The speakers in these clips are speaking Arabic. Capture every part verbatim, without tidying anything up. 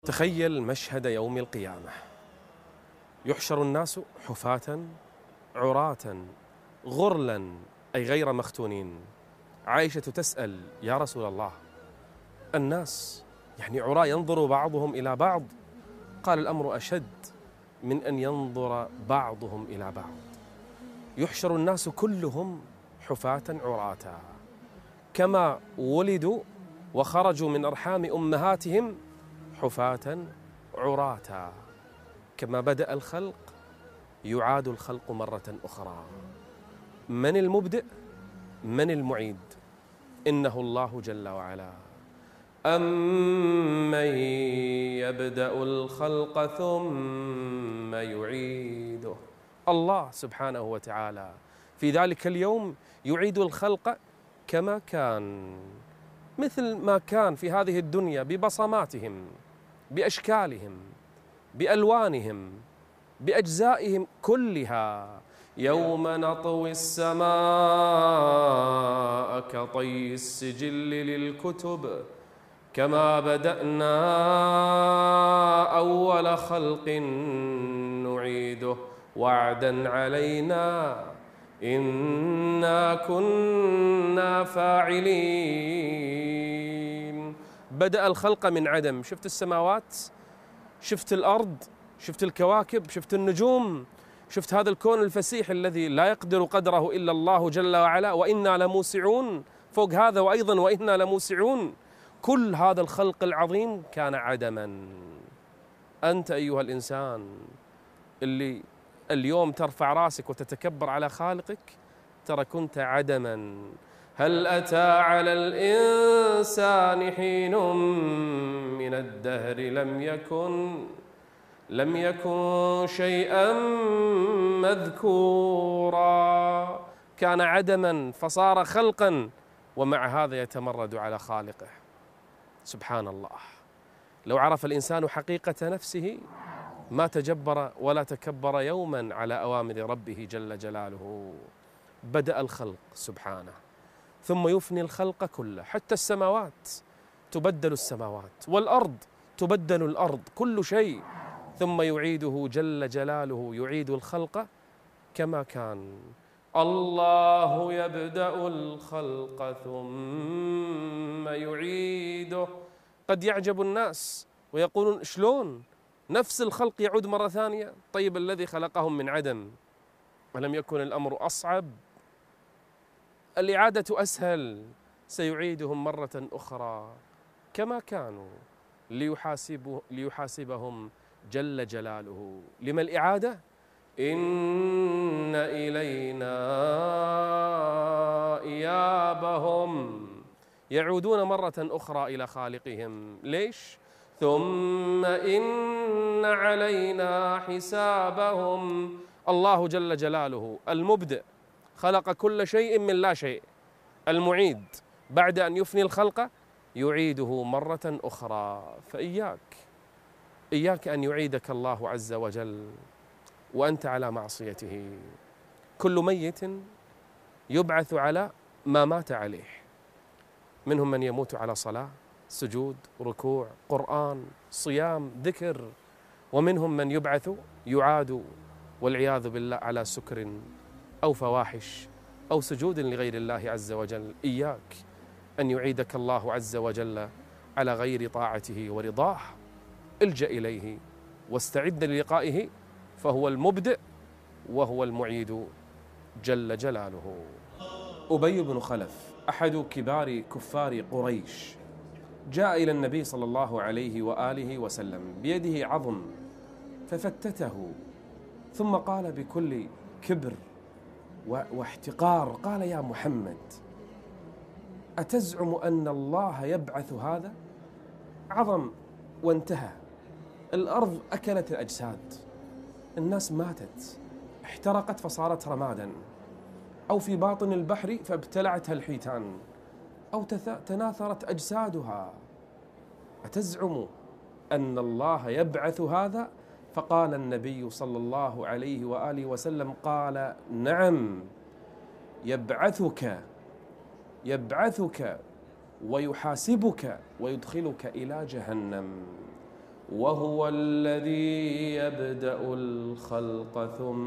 تخيل مشهد يوم القيامة، يحشر الناس حفاة عراة غرلا أي غير مختونين. عائشة تسأل: يا رسول الله، الناس يعني عراة ينظر بعضهم إلى بعض؟ قال: الأمر أشد من أن ينظر بعضهم إلى بعض. يحشر الناس كلهم حفاة عراة كما ولدوا وخرجوا من أرحام أمهاتهم حفاة عراة. كما بدأ الخلق يعاد الخلق مرة أخرى. من المبدئ؟ من المعيد؟ إنه الله جل وعلا. أمن يبدأ الخلق ثم يعيده. الله سبحانه وتعالى في ذلك اليوم يعيد الخلق كما كان، مثل ما كان في هذه الدنيا، ببصماتهم، بأشكالهم، بألوانهم، بأجزائهم كلها. يوم نطوي السماء كطي السجل للكتب كما بدأنا أول خلق نعيده وعدا علينا إنا كنا فاعلين. بدأ الخلق من عدم. شفت السماوات، شفت الأرض، شفت الكواكب، شفت النجوم، شفت هذا الكون الفسيح الذي لا يقدر قدره إلا الله جل وعلا. وإنا لموسعون. فوق هذا وأيضا وإنا لموسعون. كل هذا الخلق العظيم كان عدما. أنت أيها الإنسان اللي اليوم ترفع راسك وتتكبر على خالقك، ترى كنت عدما. هل أتى على الإنسان حين من الدهر لم يكن لم يكن شيئا مذكورا. كان عدما فصار خلقا، ومع هذا يتمرد على خالقه. سبحان الله. لو عرف الإنسان حقيقة نفسه ما تجبر ولا تكبر يوما على أوامر ربه جل جلاله. بدأ الخلق سبحانه ثم يفني الخلق كله. حتى السماوات تبدل السماوات، والأرض تبدل الأرض، كل شيء. ثم يعيده جل جلاله، يعيد الخلق كما كان. الله يبدأ الخلق ثم يعيده. قد يعجب الناس ويقولون: شلون نفس الخلق يعود مرة ثانية؟ طيب الذي خلقهم من عدم ألم يكن الأمر أصعب؟ الإعادة أسهل. سيعيدهم مرة أخرى كما كانوا ليحاسبه ليحاسبهم جل جلاله. لما الإعادة؟ إن إلينا إيابهم. يعودون مرة أخرى إلى خالقهم. ليش؟ ثم إن علينا حسابهم. الله جل جلاله المبدئ خلق كل شيء من لا شيء. المعيد بعد أن يفني الخلق يعيده مرة أخرى. فإياك إياك أن يعيدك الله عز وجل وأنت على معصيته. كل ميت يبعث على ما مات عليه. منهم من يموت على صلاة، سجود، ركوع، قرآن، صيام، ذكر. ومنهم من يبعث يعاد والعياذ بالله على سكر أو فواحش أو سجود لغير الله عز وجل. إياك أن يعيدك الله عز وجل على غير طاعته ورضاه. الجأ إليه واستعد للقائه، فهو المبدئ وهو المعيد جل جلاله. أبي بن خلف أحد كبار كفار قريش جاء إلى النبي صلى الله عليه وآله وسلم بيده عظم ففتته، ثم قال بكل كبر واحتقار: قال: يا محمد، أتزعم أن الله يبعث هذا؟ عظم وانتهى. الأرض أكلت الأجساد، الناس ماتت، احترقت فصارت رمادا، أو في باطن البحر فابتلعتها الحيتان، أو تناثرت أجسادها. أتزعم أن الله يبعث هذا؟ فقال النبي صلى الله عليه وآله وسلم: قال: نعم، يبعثك يبعثك ويحاسبك ويدخلك إلى جهنم. وهو الذي يبدأ الخلق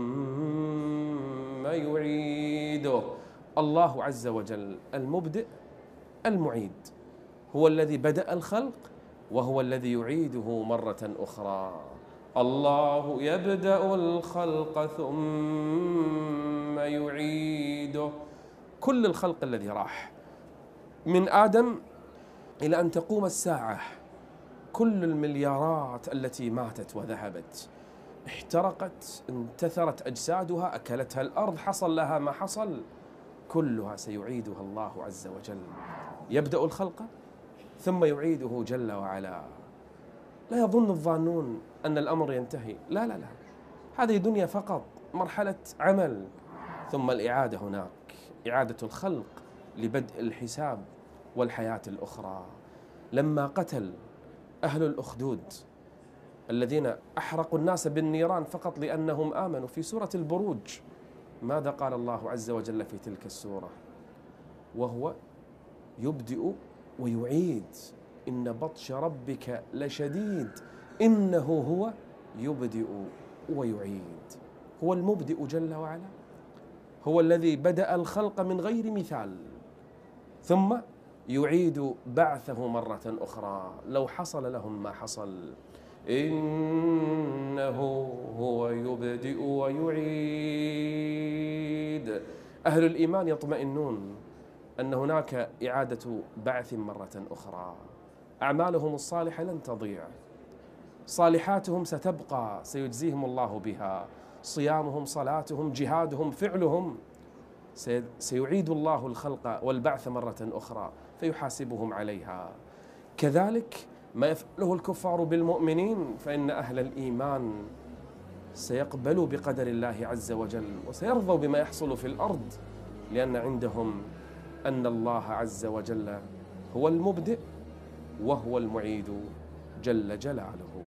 ثم يعيده. الله عز وجل المبدئ المعيد، هو الذي بدأ الخلق وهو الذي يعيده مرة أخرى. الله يبدأ الخلق ثم يعيده. كل الخلق الذي راح من آدم إلى أن تقوم الساعة، كل المليارات التي ماتت وذهبت، احترقت، انتثرت أجسادها، أكلتها الأرض، حصل لها ما حصل، كلها سيعيدها الله عز وجل. يبدأ الخلق ثم يعيده جل وعلا. لا يظن الظانون أن الأمر ينتهي، لا لا لا، هذه دنيا فقط، مرحلة عمل، ثم الإعادة هناك، إعادة الخلق لبدء الحساب والحياة الأخرى. لما قتل أهل الأخدود الذين أحرقوا الناس بالنيران فقط لأنهم آمنوا في سورة البروج، ماذا قال الله عز وجل في تلك السورة؟ وهو يبدئ ويعيد، إن بطش ربك لشديد إنه هو يبدئ ويعيد. هو المبدئ جل وعلا، هو الذي بدأ الخلق من غير مثال ثم يعيد بعثه مرة أخرى لو حصل لهم ما حصل. إنه هو يبدئ ويعيد. أهل الإيمان يطمئنون أن هناك إعادة بعث مرة أخرى. أعمالهم الصالحة لن تضيع، صالحاتهم ستبقى، سيجزيهم الله بها، صيامهم، صلاتهم، جهادهم، فعلهم، سيعيد الله الخلق والبعث مرة أخرى فيحاسبهم عليها. كذلك ما يفعله الكفار بالمؤمنين، فإن أهل الإيمان سيقبلوا بقدر الله عز وجل وسيرضوا بما يحصل في الأرض، لأن عندهم أن الله عز وجل هو المبدئ وهو المعيد جل جلاله.